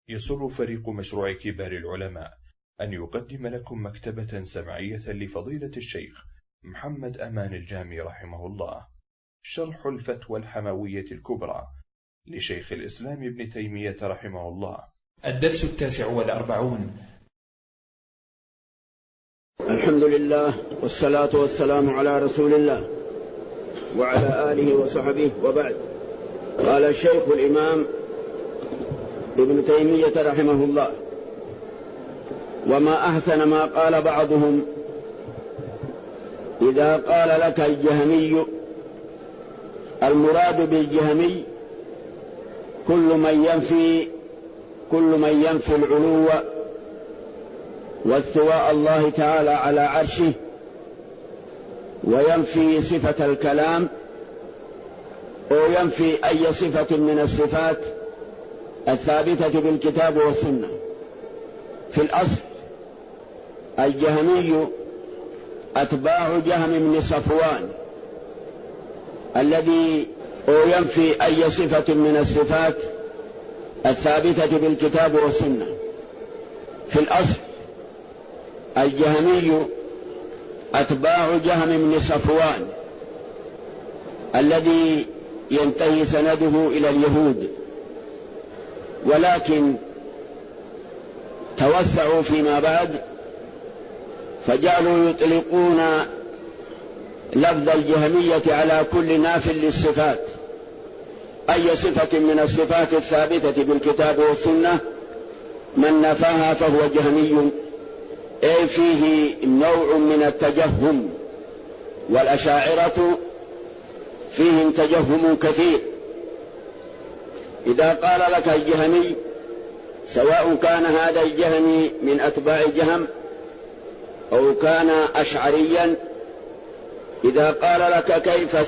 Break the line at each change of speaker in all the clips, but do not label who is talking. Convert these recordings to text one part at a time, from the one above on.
يسر فريق مشروع كبار العلماء أن يقدم لكم مكتبة سمعية لفضيلة الشيخ محمد أمان الجامي رحمه الله، شرح الفتوى الحموية الكبرى لشيخ الإسلام ابن تيمية رحمه الله.
الدرس 49.
الحمد لله والصلاة والسلام على رسول الله وعلى آله وصحبه، وبعد. قال الشيخ الإمام ابن تيمية رحمه الله: وما أحسن ما قال بعضهم إذا قال لك الجهمي. المراد بالجهمي كل من ينفي العلو واستواء الله تعالى على عرشه، وينفي صفة الكلام، أو ينفي أي صفة من الصفات الثابتة بالكتاب والسنة. في الأصل الجهمي أتباع جهم بن صفوان الذي ينفي أي صفة من الصفات الثابتة بالكتاب والسنة. في الأصل الجهمي أتباع جهم بن صفوان الذي ينتهي سنده إلى اليهود، ولكن توسعوا فيما بعد فجعلوا يطلقون لفظ الجهمية على كل ناف للصفات. أي صفة من الصفات الثابتة بالكتاب والسنة من نفاها فهو جهمي، أي فيه نوع من التجهم، والأشاعرة فيهم تجهم كثير. إذا قال لك الجهمي، سواء كان هذا الجهمي من أتباع جهم أو كان أشعريا، إذا قال لك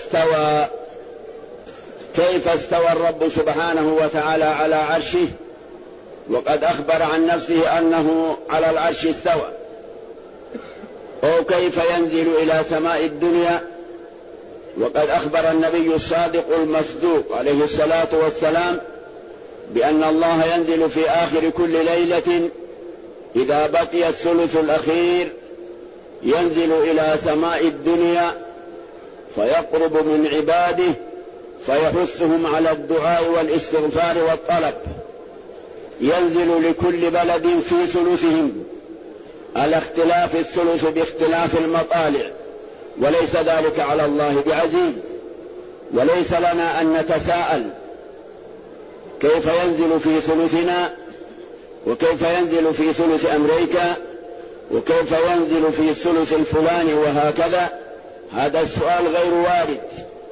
كيف استوى الرب سبحانه وتعالى على عرشه، وقد أخبر عن نفسه أنه على العرش استوى، أو كيف ينزل إلى سماء الدنيا، وقد أخبر النبي الصادق المصدوق عليه الصلاة والسلام بأن الله ينزل في آخر كل ليلة إذا بقي الثلث الأخير، ينزل إلى سماء الدنيا فيقرب من عباده فيحثهم على الدعاء والاستغفار والطلب. ينزل لكل بلد في ثلثهم، على اختلاف الثلث باختلاف المطالع، وليس ذلك على الله بعزيز. وليس لنا أن نتساءل كيف ينزل في ثلثنا، وكيف ينزل في ثلث أمريكا، وكيف ينزل في الثلث الفلاني، وهكذا. هذا السؤال غير وارد.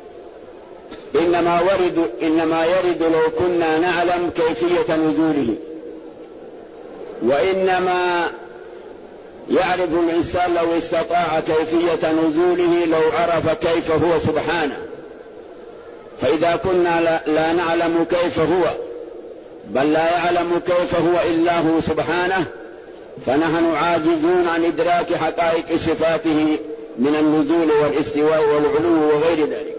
إنما يرد لو كنا نعلم كيفية نزوله، وإنما يعرف الإنسان لو استطاع كيفية نزوله لو عرف كيف هو سبحانه. فإذا كنا لا نعلم كيف هو، بل لا يعلم كيف هو إلا هو سبحانه، فنحن عاجزون عن إدراك حقائق صفاته من النزول والاستواء والعلو وغير ذلك.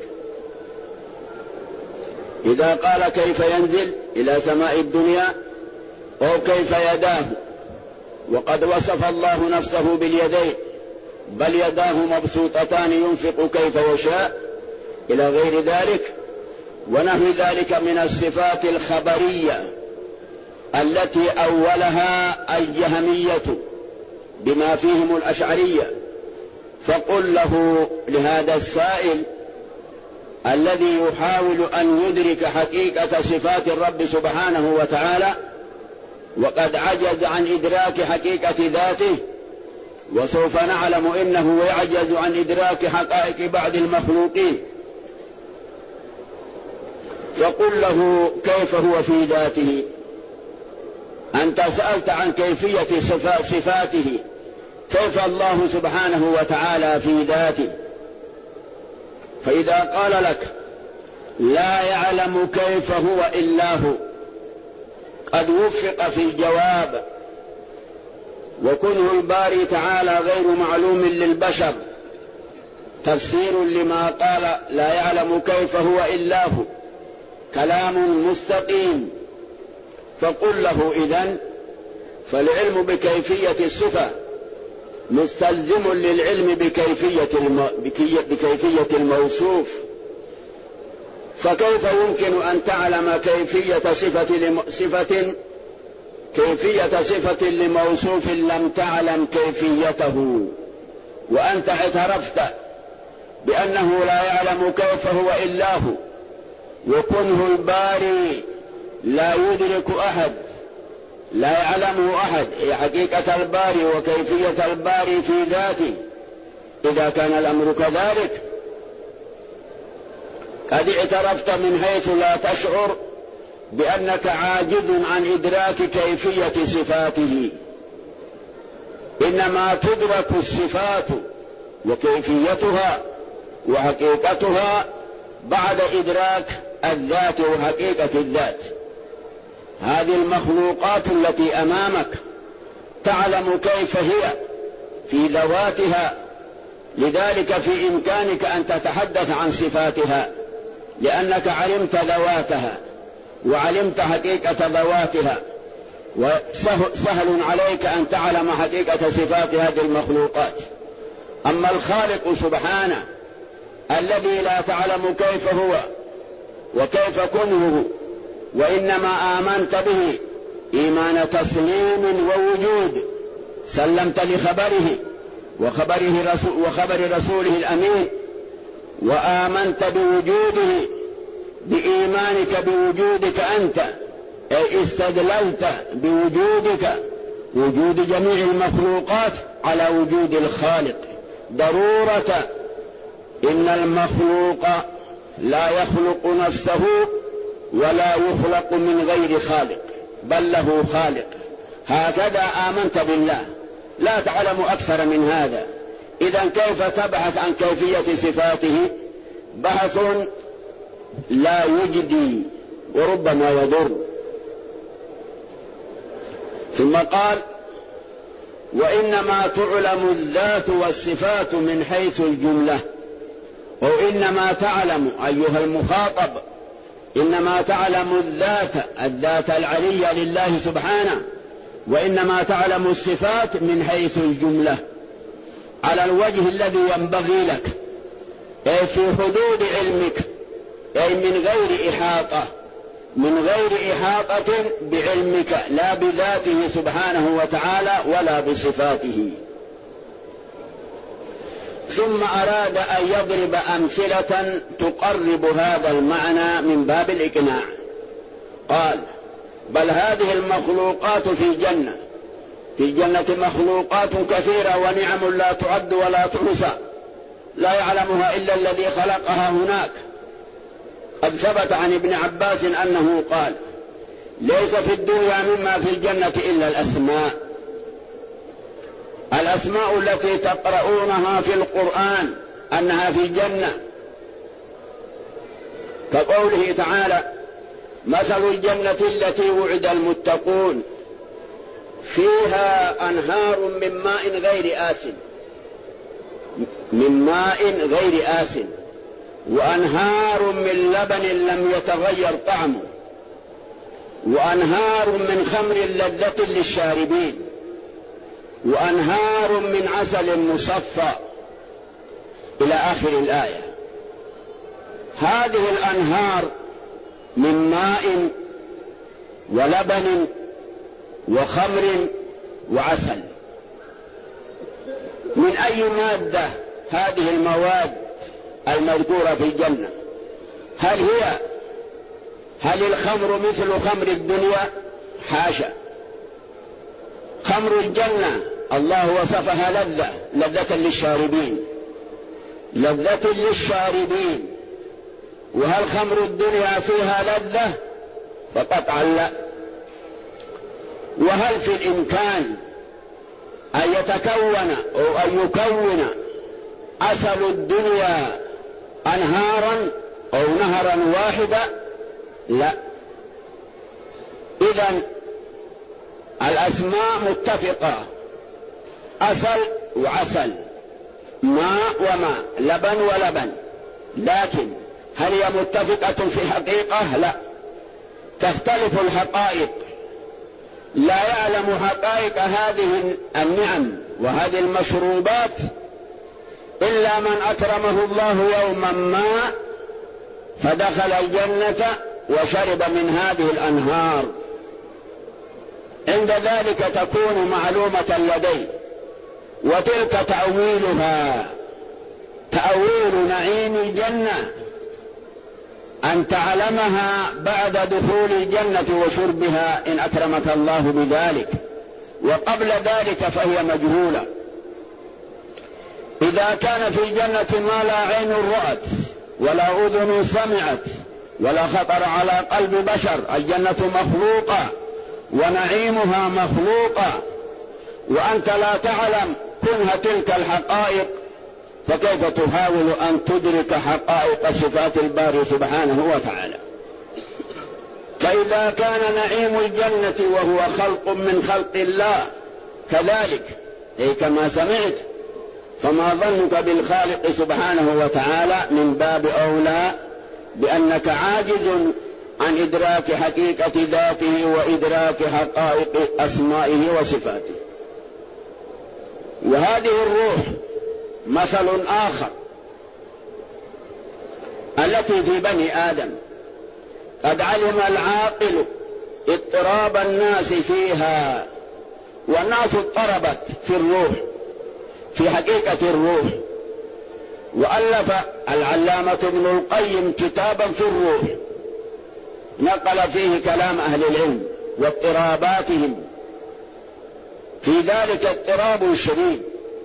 إذا قال كيف ينزل إلى سماء الدنيا، أو كيف يداه، وقد وصف الله نفسه باليدين، بل يداه مبسوطتان ينفق كيف يشاء، إلى غير ذلك. ونحو ذلك من الصفات الخبرية التي أولها الجهمية بما فيهم الأشعرية. فقل له لهذا السائل الذي يحاول أن يدرك حقيقة صفات الرب سبحانه وتعالى، وقد عجز عن إدراك حقيقة ذاته، وسوف نعلم إنه يعجز عن إدراك حقائق بعض المخلوقين. فقل له كيف هو في ذاته. أنت سألت عن كيفية صفاته، كيف الله سبحانه وتعالى في ذاته. فإذا قال لك لا يعلم كيف هو إلا هو، قد وفق في الجواب، وكنه الباري تعالى غير معلوم للبشر تفسير لما قال لا يعلم كيف هو إلا هو، كلام مستقيم فقل له إذن فالعلم بكيفية الصفة مستلزم للعلم بكيفية الموصوف، فكيف يمكن أن تعلم كيفية صفة لموصوف لم تعلم كيفيته، وأنت اعترفت بأنه لا يعلم كيف هو إلا هو، وكنه الباري لا يدرك أحد، لا يعلمه أحد حقيقة الباري وكيفية الباري في ذاته. إذا كان الأمر كذلك قد اعترفت من حيث لا تشعر بأنك عاجز عن إدراك كيفية صفاته، إنما تدرك الصفات وكيفيتها وحقيقتها بعد إدراك الذات وحقيقة الذات. هذه المخلوقات التي أمامك تعلم كيف هي في ذواتها، لذلك في إمكانك أن تتحدث عن صفاتها، لأنك علمت ذواتها وعلمت حقيقة ذواتها، وسهل عليك أن تعلم حقيقة صفات هذه المخلوقات. أما الخالق سبحانه الذي لا تعلم كيف هو وكيف كنه، وإنما آمنت به إيمان تسليم ووجود، سلمت لخبره وخبر رسوله الأمين، وآمنت بوجوده بإيمانك بوجودك أنت، أي استدللت بوجودك وجود جميع المخلوقات على وجود الخالق ضرورة. إن المخلوق لا يخلق نفسه ولا يخلق من غير خالق، بل له خالق. هكذا آمنت بالله، لا تعلم أكثر من هذا. إذن كيف تبحث عن كيفية صفاته؟ بحث لا يجدي وربما يضر. ثم قال: وإنما تعلم الذات والصفات من حيث الجملة. أو إنما تعلم أيها المخاطب، إنما تعلم الذات العلية لله سبحانه، وإنما تعلم الصفات من حيث الجملة على الوجه الذي ينبغي لك، أي في حدود علمك، أي من غير إحاطة بعلمك، لا بذاته سبحانه وتعالى ولا بصفاته. ثم أراد أن يضرب أمثلة تقرب هذا المعنى من باب الإقناع. قال: بل هذه المخلوقات في الجنة مخلوقات كثيرة ونعم لا تعد ولا تحصى، لا يعلمها إلا الذي خلقها هناك. قد ثبت عن ابن عباس أنه قال: ليس في الدنيا مما في الجنة إلا الأسماء التي تقرؤونها في القرآن أنها في الجنة، كقوله تعالى: مثل الجنة التي وعد المتقون فيها أنهار من ماء غير آسن وأنهار من لبن لم يتغير طعمه وأنهار من خمر لذة للشاربين وأنهار من عسل مصفى، إلى آخر الآية. هذه الأنهار من ماء ولبن وخمر وعسل، من أي مادة هذه المواد المذكورة في الجنة؟ هل الخمر مثل خمر الدنيا؟ حاشا. خمر الجنة الله وصفها لذة للشاربين، وهل خمر الدنيا فيها لذة؟ فقطعا لا. وهل في الإمكان أن يتكون أو أن يكون عسل الدنيا أنهارا أو نهرا واحدا؟ لا. إذن الأسماء متفقة، عسل وعسل، ماء وماء، لبن ولبن، لكن هل هي متفقة في الحقيقة؟ لا، تختلف الحقائق لا يعلم حقائق هذه النعم وهذه المشروبات إلا من أكرمه الله يوما ما فدخل الجنة وشرب من هذه الأنهار. عند ذلك تكون معلومة لديه. وتلك تأويلها، تأويل نعيم الجنة أن تعلمها بعد دخول الجنة وشربها إن أكرمك الله بذلك، وقبل ذلك فهي مجهولة. إذا كان في الجنة ما لا عين رأت ولا أذن سمعت ولا خطر على قلب بشر، الجنة مخلوقة ونعيمها مخلوقة، وأنت لا تعلم كنها تلك الحقائق، فكيف تحاول أن تدرك حقائق صفات الباري سبحانه وتعالى؟ فإذا كان نعيم الجنة وهو خلق من خلق الله كذلك أي كما سمعت، فما ظنك بالخالق سبحانه وتعالى؟ من باب أولى بأنك عاجز عن إدراك حقيقة ذاته وإدراك حقائق أسمائه وصفاته. وهذه الروح مثل آخر التي في بني آدم، قد علم العاقل اضطراب الناس فيها، والناس اضطربت في الروح، في حقيقة الروح. وألف العلامة ابن القيم كتابا في الروح نقل فيه كلام أهل العلم واضطراباتهم، في ذلك اضطراب شديد.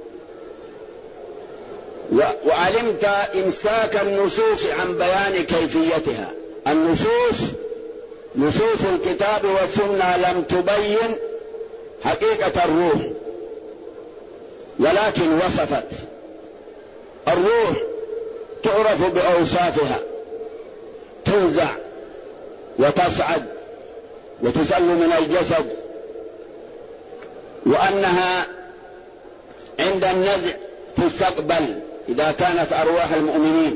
وعلمت إمساك النصوص عن بيان كيفيتها. نصوص الكتاب والسنة لم تبين حقيقة الروح، ولكن وصفت. الروح تعرف بأوصافها، تنزع وتصعد وتسل من الجسد، وأنها عند النزع تستقبل. إذا كانت أرواح المؤمنين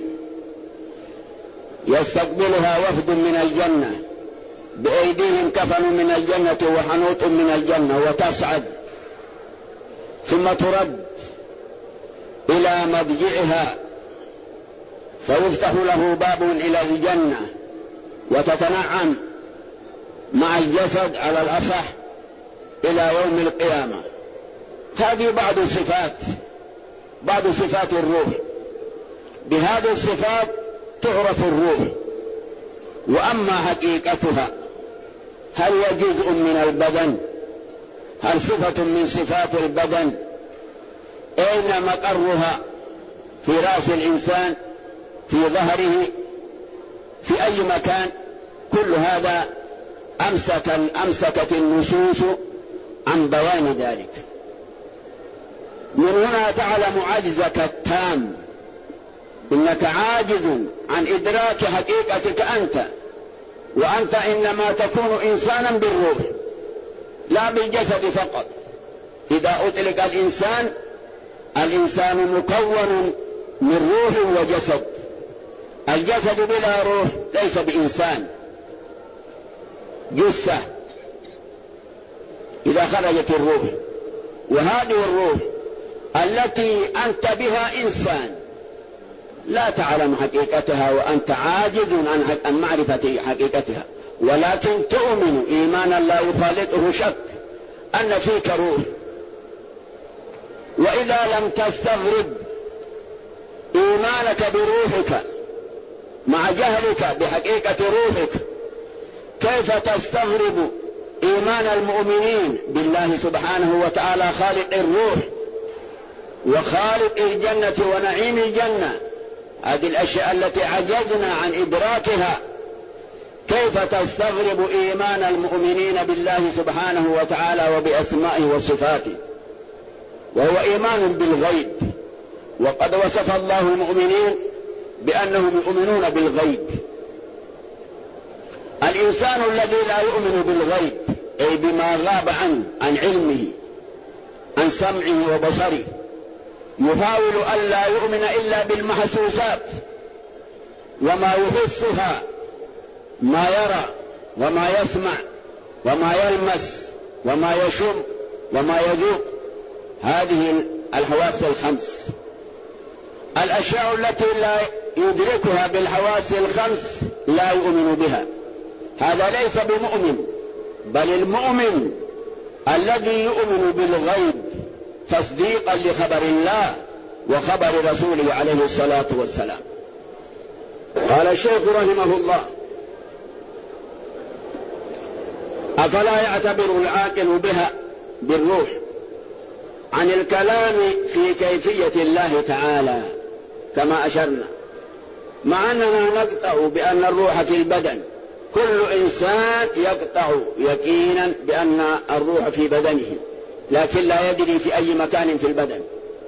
يستقبلها وفد من الجنة بأيديهم كفن من الجنة وحنوط من الجنة، وتصعد ثم ترد إلى مضجعها فيفتح له باب إلى الجنة وتتنعم مع الجسد على الأصح إلى يوم القيامة. هذه بعض صفات الروح. بهذه الصفات تعرف الروح. وأما حقيقتها، هل هي جزء من البدن؟ هل صفة من صفات البدن؟ أين مقرها؟ في رأس الإنسان، في ظهره، في أي مكان؟ كل هذا أمسكت النصوص عن بيان ذلك. من هنا تعلم عجزك التام، إنك عاجز عن إدراك حقيقتك أنت، وأنت إنما تكون إنسانا بالروح لا بالجسد فقط. إذا أطلق الإنسان مكون من روح وجسد. الجسد بلا روح ليس بإنسان، جثة إذا خرجت الروح. وهذه الروح التي أنت بها إنسان لا تعلم حقيقتها، وأنت عاجز عن معرفة حقيقتها، ولكن تؤمن إيمانا لا يخالطه شك أن فيك روح. وإذا لم تستغرب إيمانك بروحك مع جهلك بحقيقة روحك، كيف تستغرب إيمان المؤمنين بالله سبحانه وتعالى خالق الروح وخالق الجنة ونعيم الجنة؟ هذه الأشياء التي عجزنا عن إدراكها. كيف تستغرب إيمان المؤمنين بالله سبحانه وتعالى وبأسمائه وصفاته، وهو إيمان بالغيب. وقد وصف الله المؤمنين بأنهم يؤمنون بالغيب. الإنسان الذي لا يؤمن بالغيب، أي بما غاب عن علمه، عن سمعه وبصره، يحاول أن لا يؤمن إلا بالمحسوسات وما يحسها، ما يرى وما يسمع وما يلمس وما يشم وما يذوق، هذه الحواس الخمس. الأشياء التي لا يدركها بالحواس الخمس لا يؤمن بها، هذا ليس بمؤمن، بل المؤمن الذي يؤمن بالغيب تصديقا لخبر الله وخبر رسوله عليه الصلاة والسلام. قال الشيخ رحمه الله: أفلا يعتبر العاقل بها بالروح عن الكلام في كيفية الله تعالى كما أشرنا، مع أننا نقطع بأن الروح في البدن، كل إنسان يقطع يقينا بأن الروح في بدنه، لكن لا يدري في أي مكان في البدن،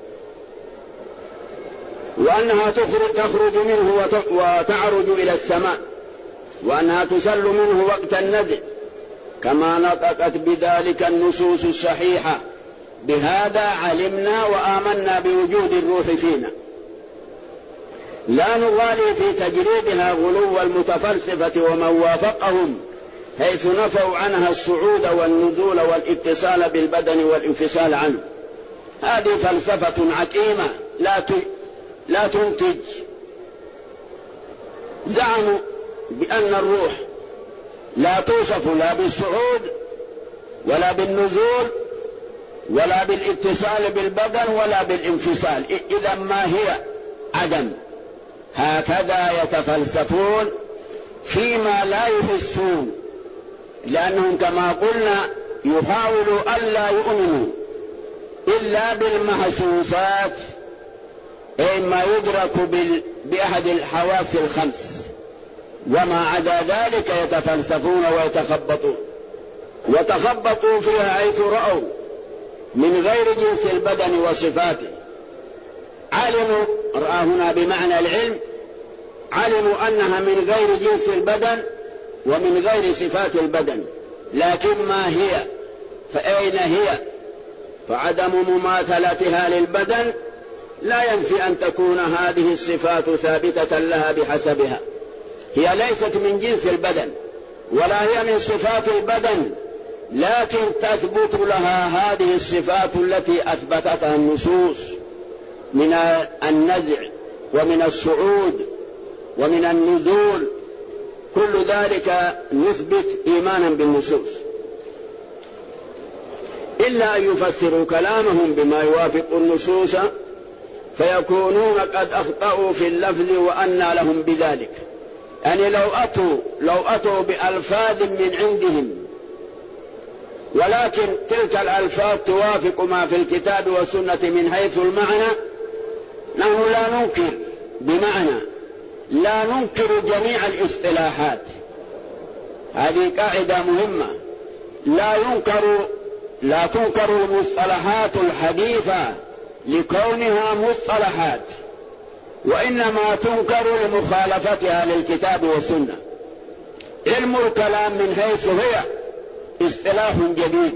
وأنها تخرج منه وتعرج إلى السماء، وأنها تسل منه وقت النزع، كما نطقت بذلك النصوص الصحيحة. بهذا علمنا وآمنا بوجود الروح فينا، لا نغالي في تجريدها غلو المتفلسفة ومن وافقهم، حيث نفوا عنها الصعود والنزول والاتصال بالبدن والانفصال عنه. هذه فلسفة عقيمة لا تنتج. زعموا بأن الروح لا توصف لا بالصعود ولا بالنزول ولا بالاتصال بالبدن ولا بالانفصال، إذا ما هي عدم. هكذا يتفلسفون فيما لا يحسون، لأنهم كما قلنا يحاولوا ألا يؤمنوا إلا بالمحسوسات، أي ما يدرك بأحد الحواس الخمس، وما عدا ذلك يتفلسفون وتخبطوا فيها حيث رأوا من غير جنس البدن وصفاته. علموا، رأى هنا بمعنى العلم، علموا أنها من غير جنس البدن ومن غير صفات البدن، لكن ما هي؟ فأين هي؟ فعدم مماثلتها للبدن لا ينفي أن تكون هذه الصفات ثابتة لها بحسبها. هي ليست من جنس البدن ولا هي من صفات البدن، لكن تثبت لها هذه الصفات التي أثبتتها النصوص من النزع ومن الصعود ومن النزول، كل ذلك نثبت إيمانا بالنصوص، إلا أن يفسروا كلامهم بما يوافق النصوص فيكونون قد أخطأوا في اللفظ وأنى لهم بذلك. يعني لو أتوا بألفاظ من عندهم، ولكن تلك الألفاظ توافق ما في الكتاب والسنة من حيث المعنى، نحن لا ننكر، بمعنى لا ننكر جميع الاصطلاحات. هذه قاعدة مهمة، لا تنكر المصطلحات الحديثة لكونها مصطلحات، وإنما تنكر لمخالفتها للكتاب والسنة. علم الكلام من حيث هي اصطلاح جديد،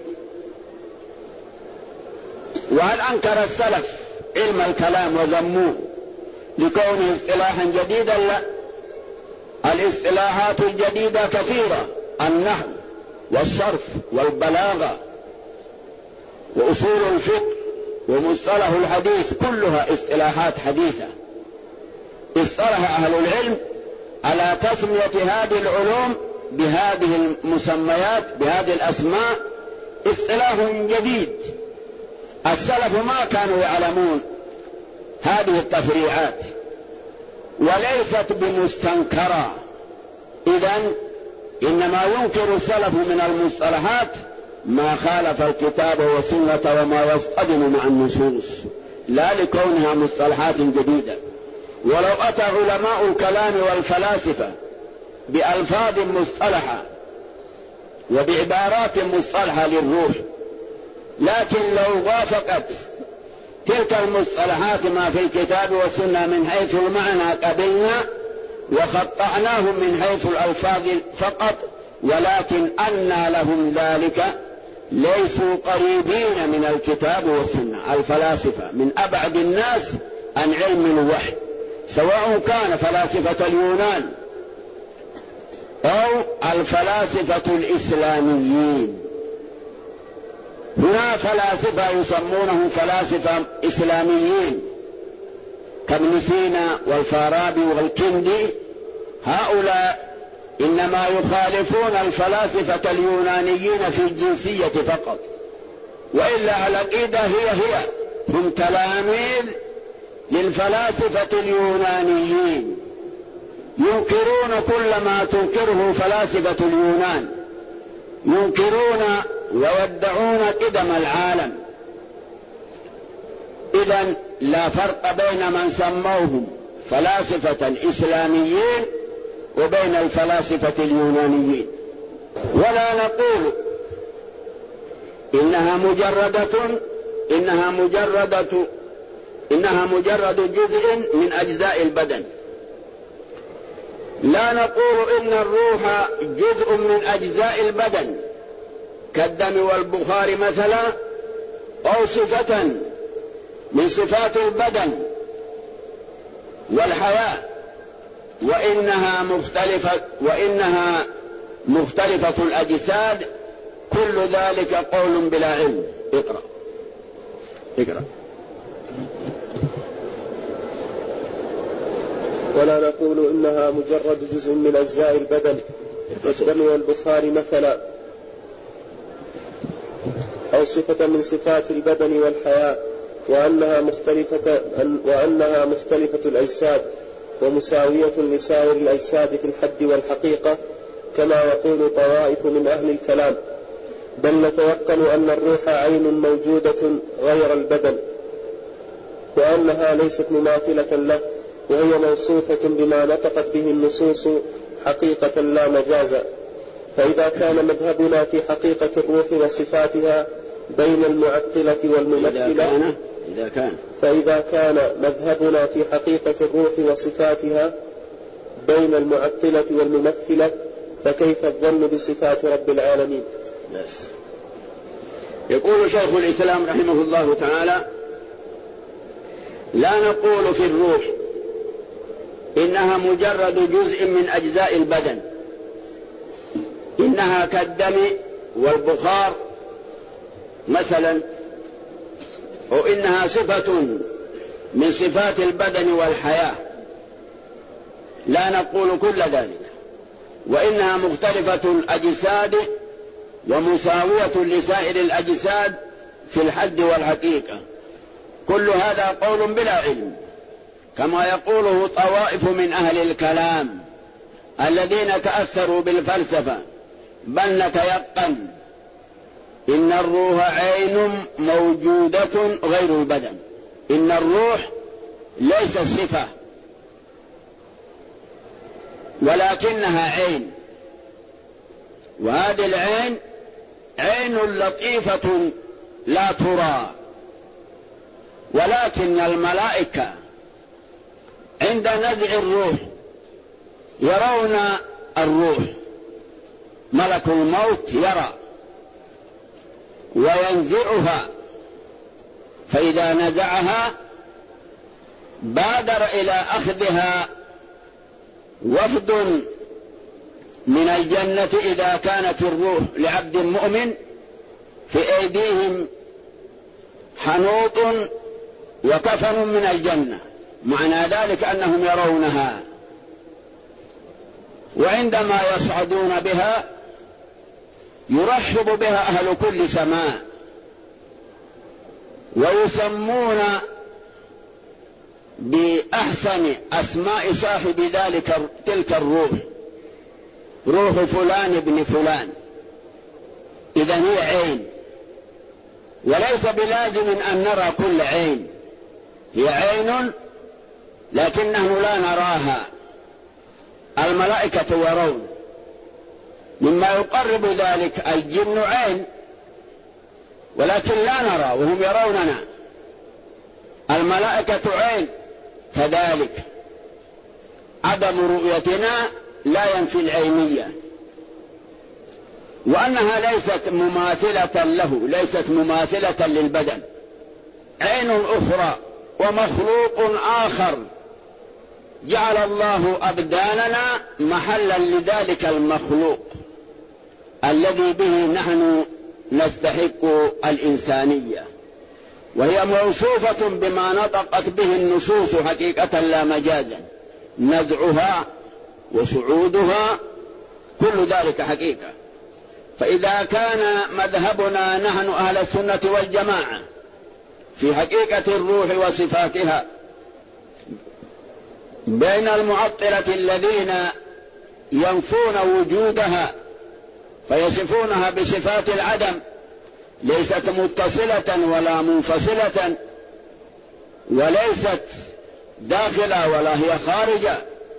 وهل أنكر السلف علم الكلام وذموه لكونه اصطلاحا جديدا؟ لا، الاصطلاحات الجديدة كثيرة، النحو والصرف والبلاغة وأصول الفقه ومصطلح الحديث، كلها اصطلاحات حديثة. اصطلح أهل العلم على تسمية هذه العلوم بهذه المسميات بهذه الأسماء، اصطلاح جديد. السلف ما كانوا يعلمون هذه التفريعات وليست بمستنكرة، إذن إنما ينكر السلف من المصطلحات ما خالف الكتاب والسنة وما يصطدم مع النصوص، لا لكونها مصطلحات جديدة. ولو أتى علماء الكلام والفلاسفة بألفاظ مصطلحة وبعبارات مصطلحة للروح، لكن لو وافقت تلك المصطلحات ما في الكتاب والسنة من حيث المعنى قبلنا وخطأناهم من حيث الألفاظ فقط، ولكن أنى لهم ذلك، ليسوا قريبين من الكتاب والسنة. الفلاسفة من أبعد الناس عن علم الوحي، سواء كان فلاسفة اليونان أو الفلاسفة الإسلاميين، هنا فلاسفة يسمونهم فلاسفة إسلاميين كابن سينا والفارابي والكندي، هؤلاء إنما يخالفون الفلاسفة اليونانيين في الجنسية فقط، وإلا العقيدة هي هم تلاميذ للفلاسفة اليونانيين، ينكرون كل ما تنكره فلاسفة اليونان، ينكرون ويدعون قدم العالم. إذن لا فرق بين من سموهم فلاسفة إسلاميين وبين الفلاسفة اليونانيين. ولا نقول إنها مجرد جزء من أجزاء البدن. لا نقول إن الروح جزء من أجزاء البدن كالدم والبخار مثلا، أو صفة من صفات البدن والحياة، وإنها مختلفة الأجساد. كل ذلك قول بلا علم. اقرأ.
ولا نقول إنها مجرد جزء من أجزاء البدن كالدم والبخار مثلا، أو صفة من صفات البدن والحياة، وأنها مختلفة الأجساد ومساوية لسائر الأجساد في الحد والحقيقة، كما يقول طوائف من أهل الكلام. بل نتيقن أن الروح عين موجودة غير البدن، وأنها ليست مماثلة له، وهي موصوفة بما نطقت به النصوص حقيقة لا مجازا. فإذا كان مذهبنا في حقيقة الروح وصفاتها بين المعطلة والممثلة فإذا كان مذهبنا في حقيقة الروح وصفاتها بين المعطلة والممثلة فكيف الظن بصفات رب العالمين؟
يقول شيخ الإسلام رحمه الله تعالى: لا نقول في الروح إنها مجرد جزء من أجزاء البدن، إنها كالدم والبخار مثلا، أو إنها صفة من صفات البدن والحياة. لا نقول كل ذلك، وإنها مختلفة الأجساد ومساوية لسائر الأجساد في الحد والحقيقة. كل هذا قول بلا علم، كما يقوله طوائف من أهل الكلام الذين تأثروا بالفلسفة. بل نتيقن إن الروح عين موجودة غير البدن، إن الروح ليست صفة ولكنها عين، وهذه العين عين لطيفة لا ترى. ولكن الملائكة عند نزع الروح يرون الروح، ملك الموت يرى وينزعها، فإذا نزعها بادر إلى أخذها وفد من الجنة إذا كانت الروح لعبد مؤمن، في أيديهم حنوط وكفن من الجنة، معنى ذلك أنهم يرونها. وعندما يصعدون بها يرحب بها أهل كل سماء، ويسمون بأحسن أسماء صاحب تلك الروح: روح فلان ابن فلان. إذا هي عين، وليس بلازم أن نرى كل عين، هي عين لكنه لا نراها. الملائكة يرون، مما يقرب ذلك الجن عين ولكن لا نرى وهم يروننا. الملائكة عين كذلك، عدم رؤيتنا لا ينفي العينية، وأنها ليست مماثلة له، ليست مماثلة للبدن، عين أخرى ومخلوق آخر جعل الله أبداننا محلا لذلك المخلوق الذي به نحن نستحق الإنسانية، وهي موصوفة بما نطقت به النصوص حقيقة لا مجازا، نزعها وصعودها كل ذلك حقيقة. فإذا كان مذهبنا نحن أهل السنة والجماعة في حقيقة الروح وصفاتها بين المعطلة الذين ينفون وجودها فيصفونها بصفات العدم ليست متصلة ولا منفصلة وليست داخلة ولا هي خارجة،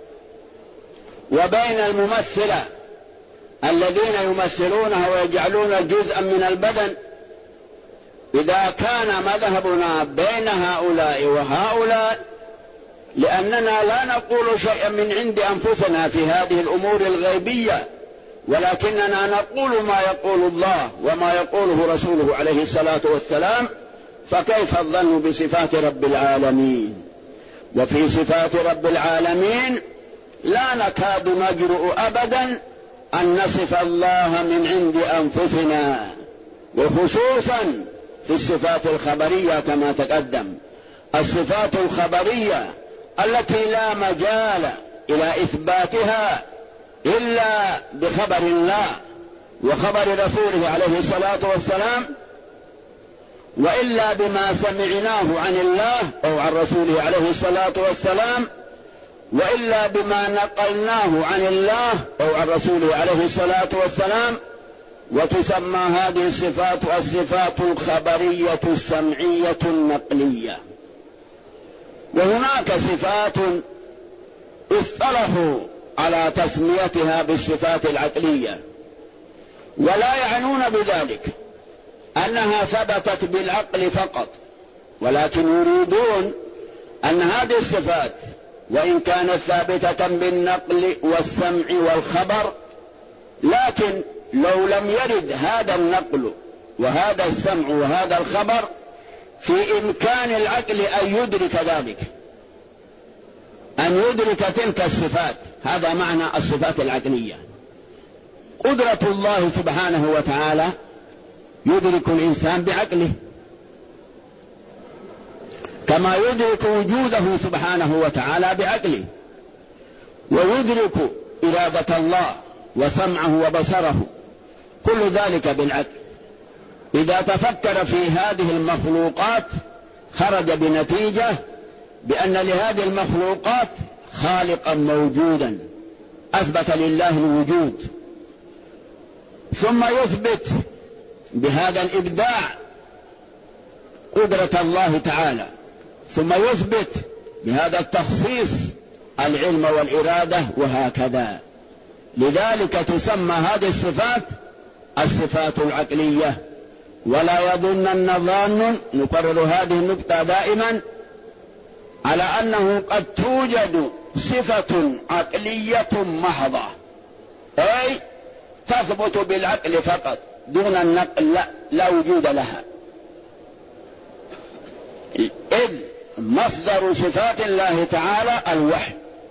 وبين الممثلة الذين يمثلونها ويجعلون جزءا من البدن، إذا كان مذهبنا بين هؤلاء وهؤلاء، لأننا لا نقول شيئا من عند أنفسنا في هذه الأمور الغيبية، ولكننا نقول ما يقول الله وما يقوله رسوله عليه الصلاة والسلام، فكيف الظن بصفات رب العالمين؟ وفي صفات رب العالمين لا نكاد نجرؤ أبدا أن نصف الله من عند أنفسنا، وخصوصا في الصفات الخبرية كما تقدم. الصفات الخبرية التي لا مجال إلى إثباتها إلا بخبر الله وخبر رسوله عليه الصلاة والسلام، وإلا بما سمعناه عن الله أو عن رسوله عليه الصلاة والسلام، وإلا بما نقلناه عن الله أو عن رسوله عليه الصلاة والسلام. وتسمى هذه الصفات الصفات الخبرية السمعية النقلية. وهناك صفات اصطلحوا على تسميتها بالصفات العقلية، ولا يعنون بذلك أنها ثبتت بالعقل فقط، ولكن يريدون أن هذه الصفات وإن كانت ثابتة بالنقل والسمع والخبر، لكن لو لم يرد هذا النقل وهذا السمع وهذا الخبر في إمكان العقل أن يدرك ذلك، أن يدرك تلك الصفات. هذا معنى الصفات العقلية. قدرة الله سبحانه وتعالى يدرك الإنسان بعقله، كما يدرك وجوده سبحانه وتعالى بعقله، ويدرك إرادة الله وسمعه وبصره، كل ذلك بالعقل. إذا تفكر في هذه المخلوقات خرج بنتيجة بأن لهذه المخلوقات خالقا موجودا، أثبت لله الوجود، ثم يثبت بهذا الإبداع قدرة الله تعالى، ثم يثبت بهذا التخصيص العلم والإرادة، وهكذا. لذلك تسمى هذه الصفات الصفات العقلية. ولا يظنن ظان، نكرر هذه النقطة دائما، على أنه قد توجد صفة عقلية محضة، أي تثبت بالعقل فقط دون النقل، لا وجود لها، إذ مصدر صفات الله تعالى الوحي.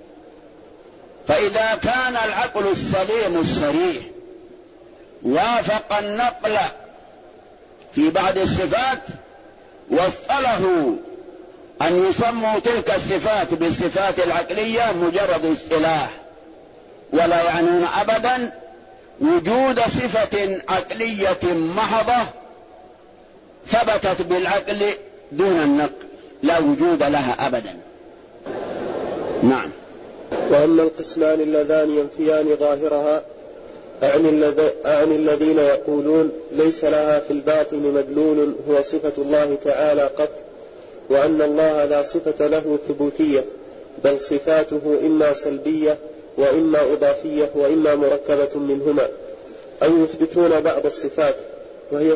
فإذا كان العقل السليم الصريح وافق النقل في بعض الصفات، واصطلحوا أن يسموا تلك الصفات بالصفات العقلية مجرد اصطلاح، ولا يعنون أبدا وجود صفة عقلية محضة ثبتت بالعقل دون النقل، لا وجود لها أبدا. نعم.
وأما القسمان اللذان ينفيان ظاهرها أعني الذين يقولون ليس لها في الباطن مدلول هو صفة الله تعالى قط، وأن الله لا صفة له ثبوتية، بل صفاته إما سلبية وإما إضافية وإما مركبة منهما، أو يثبتون بعض الصفات وهي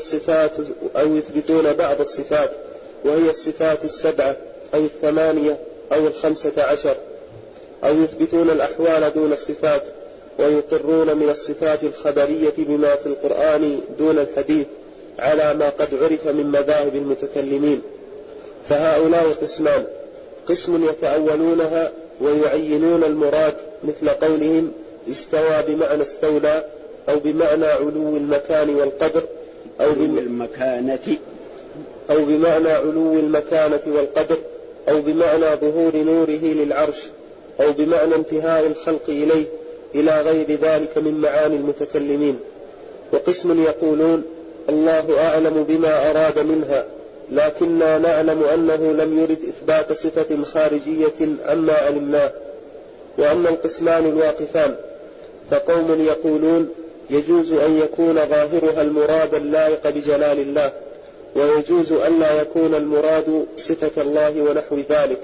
الصفات السبعة أو الثمانية أو 15، أو يثبتون الأحوال دون الصفات، ويقرون من الصفات الخبرية بما في القرآن دون الحديث على ما قد عرف من مذاهب المتكلمين. فهؤلاء قسمان: قسم يتأولونها ويعينون المراد، مثل قولهم استوى بمعنى استولى، أو بمعنى علو المكان والقدر،
أو بالمكانة،
أو بمعنى علو المكانة والقدر، أو بمعنى ظهور نوره للعرش، أو بمعنى انتهاء الخلق إليه، إلى غير ذلك من معاني المتكلمين. وقسم يقولون الله أعلم بما أراد منها، لكننا نعلم أنه لم يرد إثبات صفة خارجية عما علمناه. وأما القسمان الواقفان فقوم يقولون يجوز أن يكون ظاهرها المراد اللائق بجلال الله، ويجوز أن لا يكون المراد صفة الله ونحو ذلك.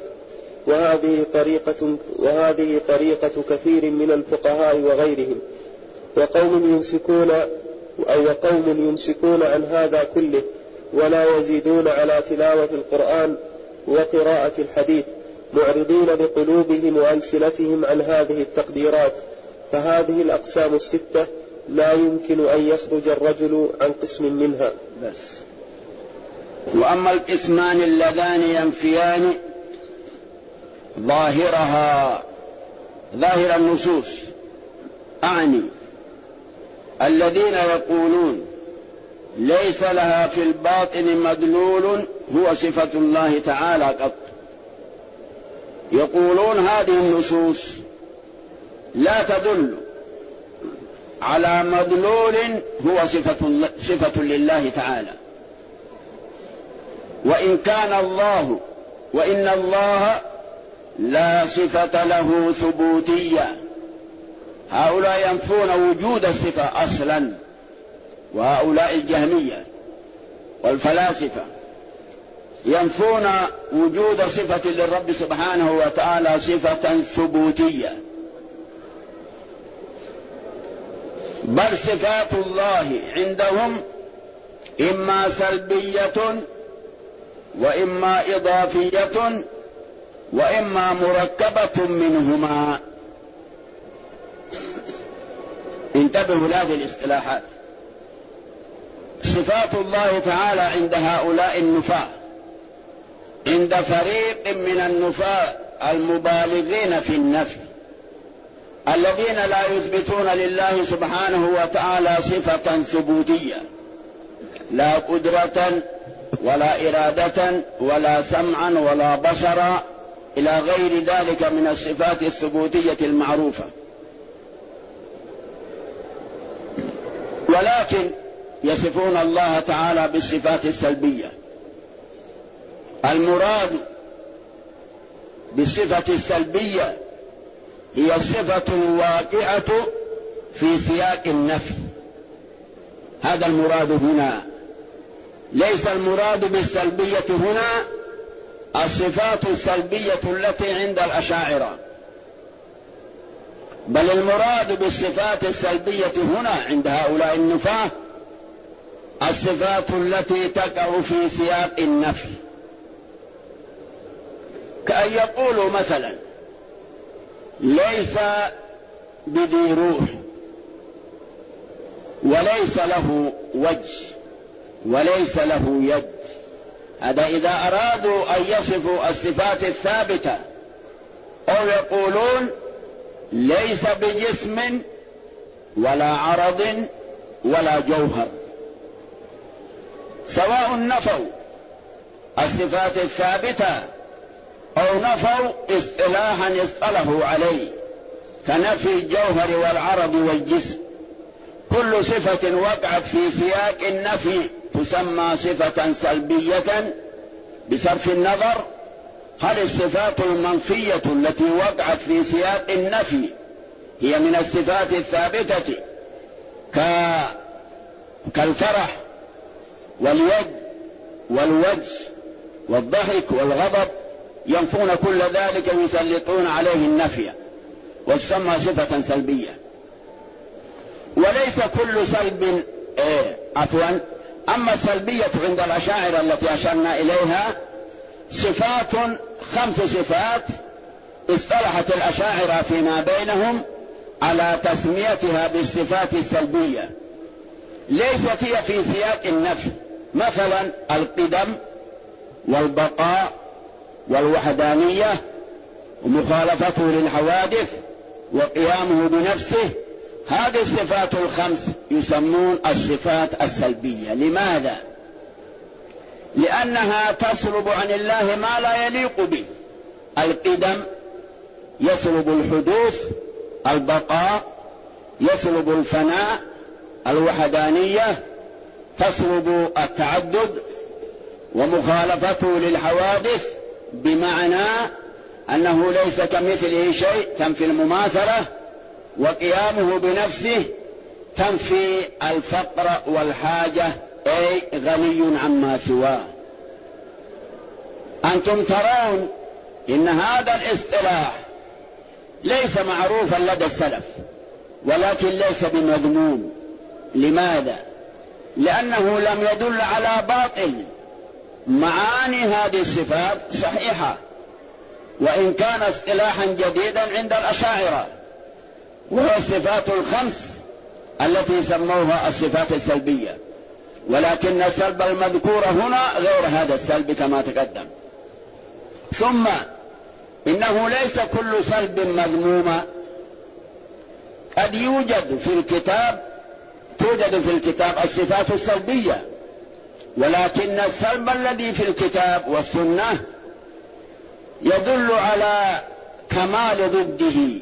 وهذه طريقة كثير من الفقهاء وغيرهم. وقوم يمسكون عن هذا كله ولا يزيدون على تلاوة القرآن وقراءة الحديث، معرضين بقلوبهم وألسنتهم عن هذه التقديرات. فهذه الأقسام الستة لا يمكن أن يخرج الرجل عن قسم منها.
بس. وأما القسمان اللذان ينفيان ظاهر النصوص، أعني الذين يقولون ليس لها في الباطن مدلول هو صفة الله تعالى قط، يقولون هذه النصوص لا تدل على مدلول هو صفة لله تعالى، وإن الله لا صفة له ثبوتية. هؤلاء ينفون وجود الصفة أصلا، وهؤلاء الجهمية والفلاسفة ينفون وجود صفة للرب سبحانه وتعالى صفة ثبوتية، بل صفات الله عندهم إما سلبية وإما إضافية وإما مركبة منهما. انتبهوا لهذه الاصطلاحات. صفات الله تعالى عند هؤلاء النفاة، عند فريق من النفاة المبالغين في النفي الذين لا يثبتون لله سبحانه وتعالى صفة ثبوتية، لا قدرة ولا إرادة ولا سمعا ولا بصرا إلى غير ذلك من الصفات الثبوتية المعروفة، ولكن يصفون الله تعالى بالصفات السلبية. المراد بالصفة السلبية هي الصفة الواقعة في سياق النفي، هذا المراد هنا. ليس المراد بالسلبية هنا الصفات السلبية التي عند الأشاعرة، بل المراد بالصفات السلبية هنا عند هؤلاء النفاة الصفات التي تقع في سياق النفي، كأن يقولوا مثلا ليس بذي روح، وليس له وجه، وليس له يد. هذا إذا أرادوا أن يصفوا الصفات الثابتة. أو يقولون ليس بجسم ولا عرض ولا جوهر، سواء نفوا الصفات الثابتة أو نفوا اصطلاحا اصطلحوا عليه كنفي الجوهر والعرض والجسم. كل صفة وقعت في سياق النفي تسمى صفة سلبية بصرف النظر هل الصفات المنفية التي وقعت في سياق النفي هي من الصفات الثابتة كالفرح واليد والوجه والضحك والغضب، ينفون كل ذلك ويسلطون عليه النفي وتسمى صفة سلبية. وليس كل سلب أما السلبية عند الأشاعرة التي أشرنا إليها صفات 5 صفات اصطلحت الأشاعرة فيما بينهم على تسميتها بالصفات السلبية، ليست هي في سياق النفي، مثلا القدم والبقاء والوحدانية ومخالفته للحوادث وقيامه بنفسه هذه الصفات الخمس يسمون الصفات السلبية. لماذا؟ لأنها تسلب عن الله ما لا يليق به. القدم يسلب الحدوث، البقاء يسلب الفناء، الوحدانية تسلب التعدد، ومخالفته للحوادث بمعنى أنه ليس كمثله شيء تنفي المماثلة، وقيامه بنفسه تنفي الفقر والحاجة، أي غني عما سواه. أنتم ترون إن هذا الاصطلاح ليس معروفا لدى السلف، ولكن ليس بمذموم. لماذا؟ لأنه لم يدل على باطل. معاني هذه الصفات صحيحة، وإن كان اصطلاحا جديدا عند الأشاعرة، وهي الصفات الخمس التي سموها الصفات السلبية، ولكن السلب المذكور هنا غير هذا السلب كما تقدم. ثم إنه ليس كل سلب مذموم. قد توجد في الكتاب الصفات السلبية، ولكن السلب الذي في الكتاب والسنة يدل على كمال ضده.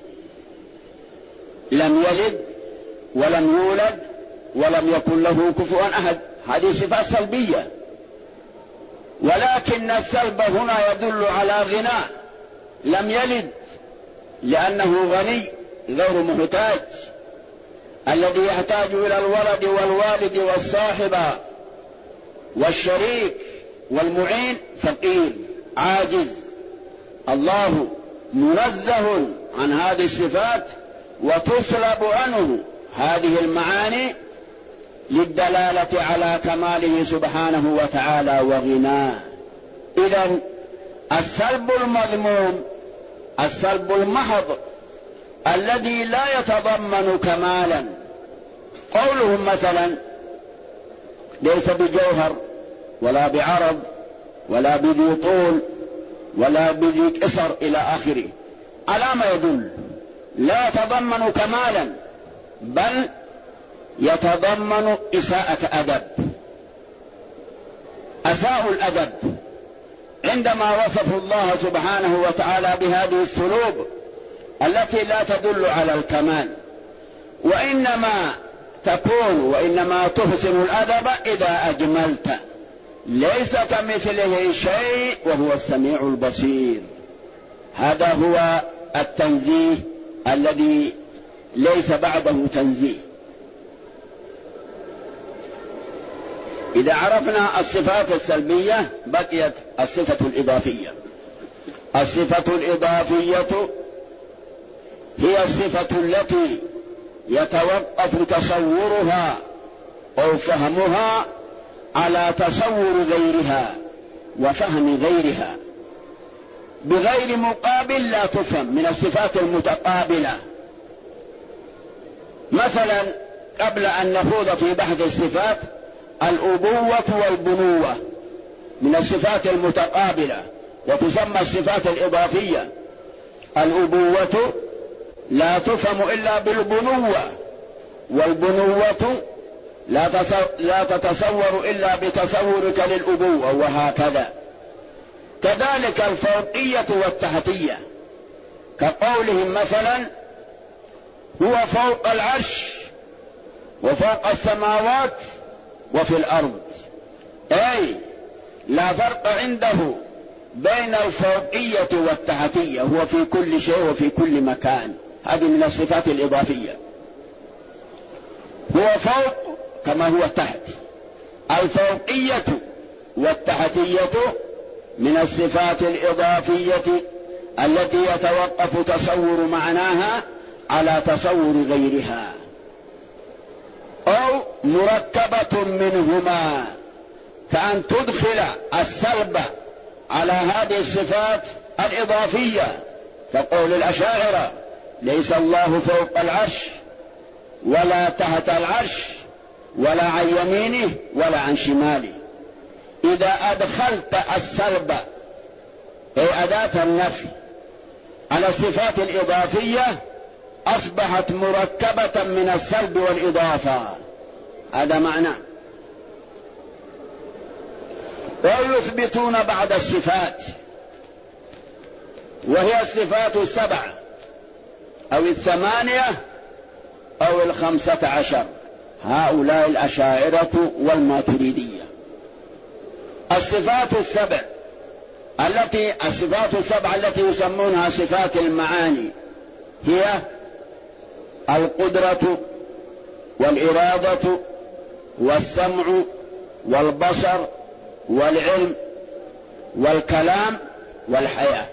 لم يلد ولم يولد ولم يكن له كفوا أحد، هذه صفات سلبية. ولكن السلب هنا يدل على غناء. لم يلد لأنه غني غير محتاج. الذي يحتاج إلى الولد والوالد والصاحب والشريك والمعين فقير عاجز. الله منزه عن هذه الصفات وتسلب عنه هذه المعاني للدلالة على كماله سبحانه وتعالى وغناه. إذن السلب المذموم السلب المحض الذي لا يتضمن كمالا. قولهم مثلا ليس بجوهر ولا بعرض ولا بذي طول ولا بذي كسر إلى آخره، على ما يدل؟ لا يتضمن كمالا، بل يتضمن إساءة أدب. أساءوا الأدب عندما وصفوا الله سبحانه وتعالى بهذه السلوب التي لا تدل على الكمال، وإنما تحسن الأدب إذا أجملت. ليس كمثله شيء وهو السميع البصير. هذا هو التنزيه الذي ليس بعده تنزيه. إذا عرفنا الصفات السلبية بقيت الصفة الإضافية. الصفة الإضافية هي الصفة التي يتوقف تصورها أو فهمها على تصور غيرها وفهم غيرها، بغير مقابل لا تفهم، من الصفات المتقابلة. مثلا قبل أن نخوض في بحث الصفات، الأبوة والبنوة من الصفات المتقابلة وتسمى الصفات الإضافية. الأبوة لا تفهم إلا بالبنوة، والبنوة لا تتصور إلا بتصورك للأبوة، وهكذا. كذلك الفوقية والتحتية، كقولهم مثلا هو فوق العرش وفوق السماوات وفي الأرض، أي لا فرق عنده بين الفوقية والتحتية، هو في كل شيء وفي كل مكان. هذه من الصفات الإضافية. هو فوق كما هو تحت. الفوقية والتحتية من الصفات الإضافية التي يتوقف تصور معناها على تصور غيرها، أو مركبة منهما، كأن تدخل السلب على هذه الصفات الإضافية، كقول الأشاعرة ليس الله فوق العرش ولا تحت العرش ولا عن يمينه ولا عن شماله. إذا أدخلت السلب أي أداة النفي على الصفات الإضافية أصبحت مركبة من السلب والإضافة، هذا معنى. ويثبتون بعد الصفات، وهي الصفات السبع أو الثمانية أو 15، هؤلاء الأشاعرة والماتريدية. الصفات السبع التي يسمونها صفات المعاني هي القدرة والإرادة والسمع والبصر والعلم والكلام والحياة.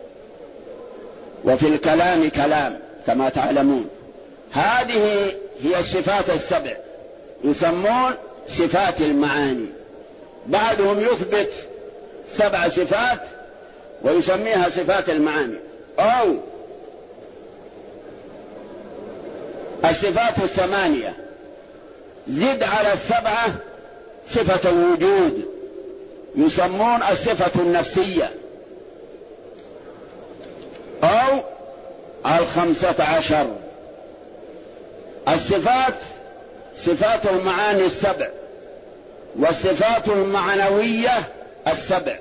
وفي الكلام كلام كما تعلمون. هذه هي الصفات السبع، يسمون صفات المعاني. بعضهم يثبت 7 صفات ويسميها صفات المعاني، أو الصفات 8 زد على 7 صفة الوجود، يسمون الصفة النفسية، أو 15. الصفات صفات المعاني 7، والصفات المعنوية 7.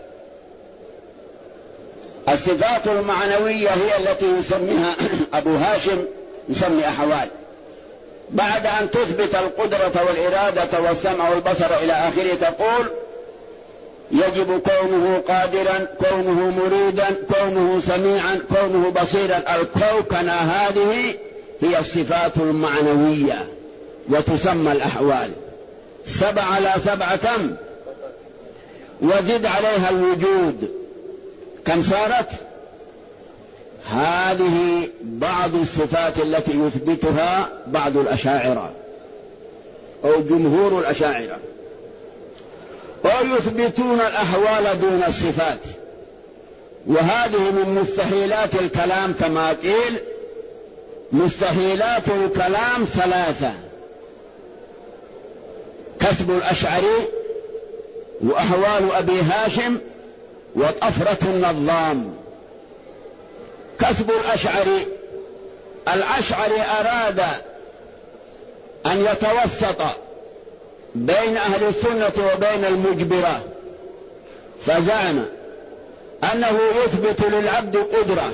الصفات المعنوية هي التي يسميها أبو هاشم يسمي أحوال. بعد أن تثبت القدرة والإرادة والسمع والبصر إلى آخره تقول يجب كونه قادرا، كونه مريدا، كونه سميعا، كونه بصيرا. الكوكنة هذه هي الصفات المعنوية وتسمى الأحوال. 7 على 7 كم؟ وزد عليها الوجود كم صارت؟ هذه بعض الصفات التي يثبتها بعض الأشاعرة أو جمهور الأشاعرة. ويثبتون الأحوال دون الصفات، وهذه من مستحيلات الكلام كما قيل. مستحيلات الكلام 3: كسب الأشعري، وأحوال أبي هاشم، وطفرة النظام. كسب الأشعري أراد أن يتوسط بين أهل السنة وبين المجبرة، فزعم أنه يثبت للعبد قدرة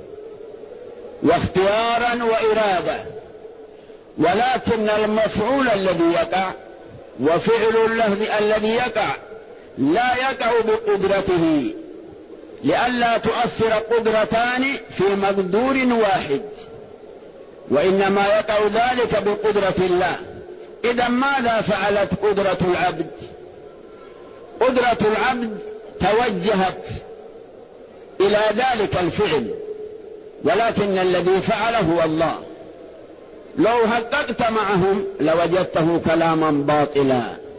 واختيارا وإرادة، ولكن المفعول الذي يقع وفعل الذي يقع لا يقع بقدرته، لئلا تؤثر قدرتان في مقدور واحد، وإنما يقع ذلك بقدرة الله. إذا ماذا فعلت قدرة العبد؟ قدرة العبد توجهت إلى ذلك الفعل، ولكن الذي فعله هو الله. لو حققت معهم لوجدته كلاما باطلا.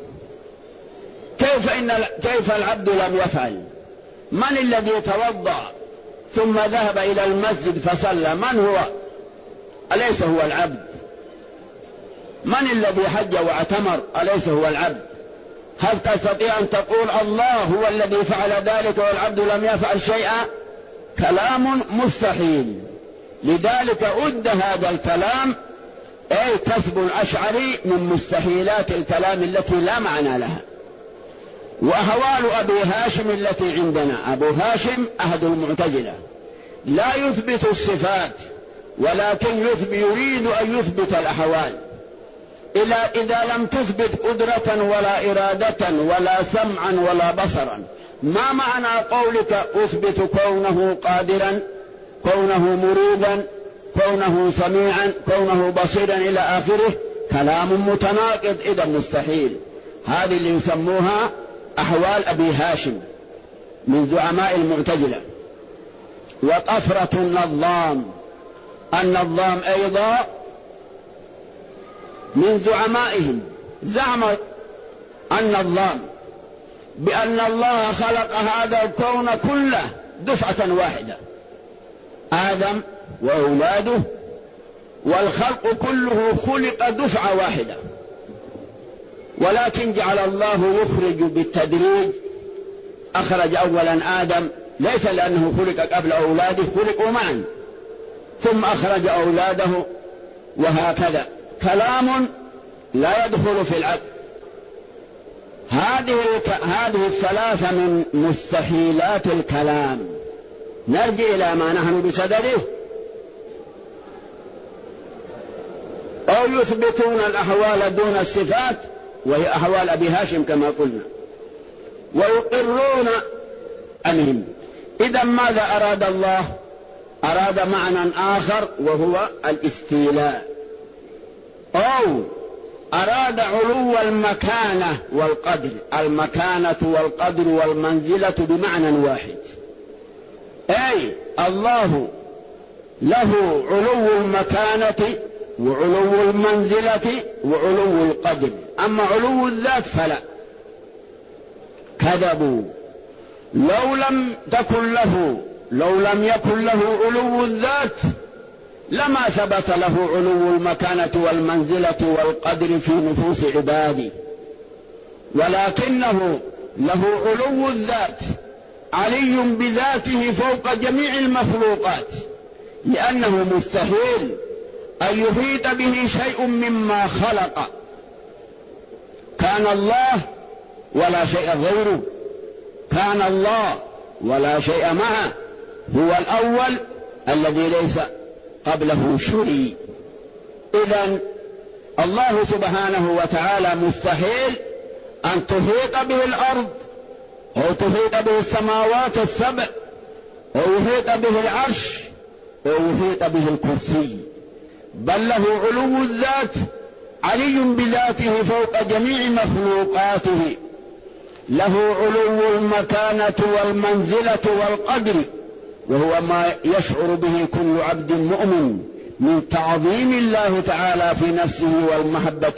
كيف العبد لم يفعل؟ من الذي توضأ ثم ذهب إلى المسجد فصلى؟ من هو؟ أليس هو العبد؟ من الذي حج واعتمر؟ أليس هو العبد؟ هل تستطيع أن تقول الله هو الذي فعل ذلك والعبد لم يفعل شيئا؟ كلام مستحيل. لذلك أد هذا الكلام أي كسب الأشعري من مستحيلات الكلام التي لا معنى لها. وأهوال أبي هاشم التي عندنا، أبو هاشم أحد المعتزلة لا يثبت الصفات، ولكن يريد أن يثبت الأحوال. إذا لم تثبت قدرة ولا إرادة ولا سمعا ولا بصرا، ما معنى قولك أثبت كونه قادرا، كونه مريدا، كونه سميعا، كونه بصيرا إلى آخره؟ كلام متناقض، إذا مستحيل. هذه اللي يسموها أحوال أبي هاشم من زعماء المعتزلة. وطفرة النظام أيضا من زعمائهم، زعم النظام بأن الله خلق هذا الكون كله دفعة واحدة، آدم وأولاده والخلق كله خلق دفعة واحدة، ولكن جعل الله يخرج بالتدريج. أخرج أولا آدم، ليس لأنه خلق قبل أولاده، خلقوا معا، ثم أخرج أولاده، وهكذا كلام لا يدخل في العقل. هذه الثلاثة من مستحيلات الكلام. نرجع إلى ما نحن بصدده. أو يثبتون الأحوال دون الصفات، وهي أحوال أبي هاشم كما قلنا، ويقرون عنهم. إذا ماذا أراد الله؟ أراد معنى آخر وهو الاستيلاء، أو أراد علو المكانة والقدر. المكانة والقدر والمنزلة بمعنى واحد، أي الله له علو المكانة وعلو المنزلة وعلو القدر، أما علو الذات فلا. كذبوا. لو لم يكن له علو الذات لما ثبت له علو المكانة والمنزلة والقدر في نفوس عباده، ولكنه له علو الذات، علي بذاته فوق جميع المخلوقات، لأنه مستحيل أن يحيط به شيء مما خلق. كان الله ولا شيء غيره، كان الله ولا شيء معه، هو الأول الذي ليس قبله شيء. إذن الله سبحانه وتعالى مستحيل أن تحيط به الأرض، أو تحيط به السماوات السبع، أو يحيط به العرش، أو يحيط به الكرسي، بل له علو الذات، علي بذاته فوق جميع مخلوقاته، له علو المكانة والمنزلة والقدر، وهو ما يشعر به كل عبد مؤمن من تعظيم الله تعالى في نفسه والمحبة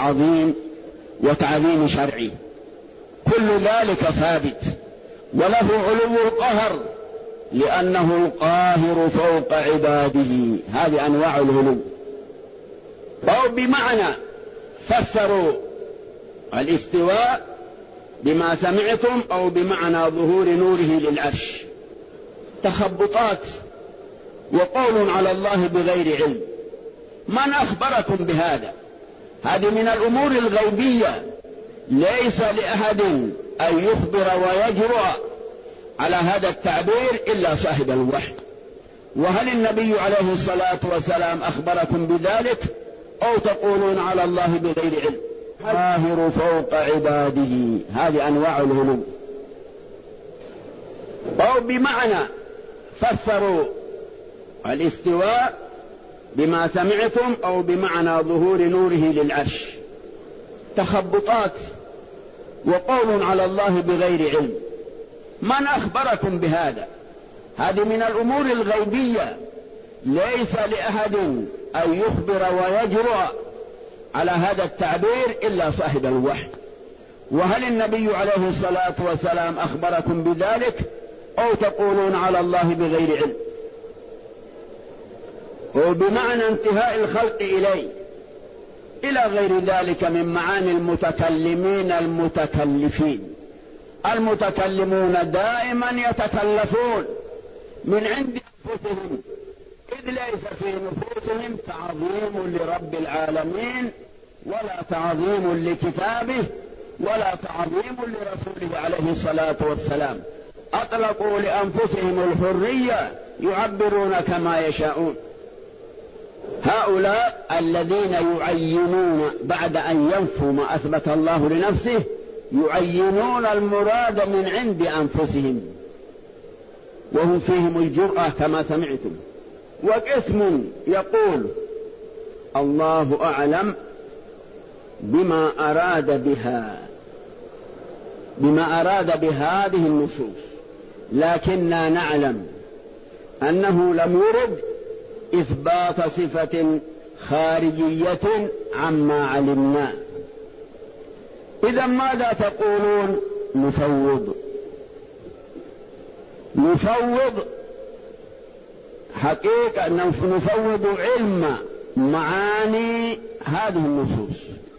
وتعظيم شرعه. كل ذلك ثابت. وله علو القهر، لأنه القاهر فوق عباده. هذه أنواع العلو. أو بمعنى فسروا الاستواء بما سمعتم، أو بمعنى ظهور نوره للعرش. تخبطات وقول على الله بغير علم. من أخبركم بهذا؟ هذه من الأمور الغيبية، ليس لأحد أن يخبر ويجرؤ على هذا التعبير إلا صاحب الوحي. وهل النبي عليه الصلاة والسلام أخبركم بذلك؟ أو تقولون على الله بغير علم؟ قاهر فوق عباده. هذه أنواع العلو. أو بمعنى فسروا الاستواء بما سمعتم، أو بمعنى ظهور نوره للعرش. تخبطات وقول على الله بغير علم. من أخبركم بهذا؟ هذه من الأمور الغيبية، ليس لأحد أن يخبر ويجرؤ على هذا التعبير إلا صاحب الوحي. وهل النبي عليه الصلاة والسلام أخبركم بذلك؟ أو تقولون على الله بغير علم؟ وبمعنى انتهاء الخلق إليه، إلى غير ذلك من معاني المتكلمين المتكلفين. المتكلمون دائما يتكلفون من عند أنفسهم، إذ ليس في نفوسهم تعظيم لرب العالمين، ولا تعظيم لكتابه، ولا تعظيم لرسوله عليه الصلاة والسلام. أطلقوا لأنفسهم الحرية، يعبرون كما يشاءون. هؤلاء الذين يعينون بعد أن ينفوا ما أثبت الله لنفسه، يعينون المراد من عند أنفسهم، وهم فيهم الجرأة كما سمعتم. وقسم يقول الله أعلم بما أراد بهذه النصوص، لكننا نعلم أنه لم يرد إثبات صفة خارجية عما علمنا. إذا ماذا تقولون؟ نفوض حقيقة، نفوض علم معاني هذه النصوص،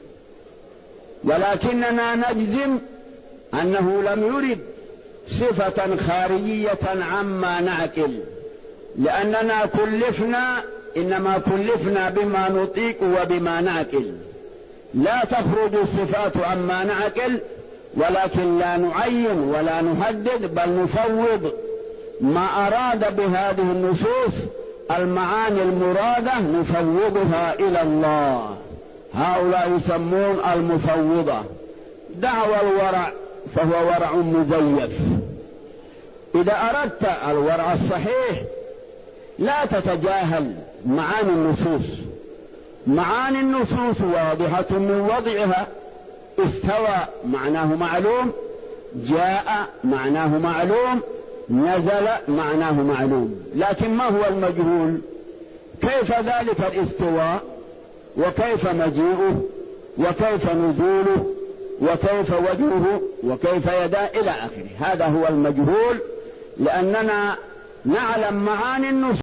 ولكننا نجزم أنه لم يرد صفة خارجية عما نعقل، لأننا إنما كلفنا بما نطيق وبما نعقل، لا تخرج الصفات عما نعقل، ولكن لا نعين ولا نحدد، بل نفوض ما أراد بهذه النصوص المعاني المرادة نفوضها إلى الله. هؤلاء يسمون المفوضة. دعوى الورع فهو ورع مزيف. إذا أردت الورع الصحيح لا تتجاهل معاني النصوص. معاني النصوص واضحة من وضعها. استوى معناه معلوم، جاء معناه معلوم، نزل معناه معلوم، لكن ما هو المجهول؟ كيف ذلك الاستواء، وكيف مجيئه، وكيف نزوله، وكيف وجهه، وكيف يداه إلى آخره. هذا هو المجهول، لأننا نعلم معاني النصوص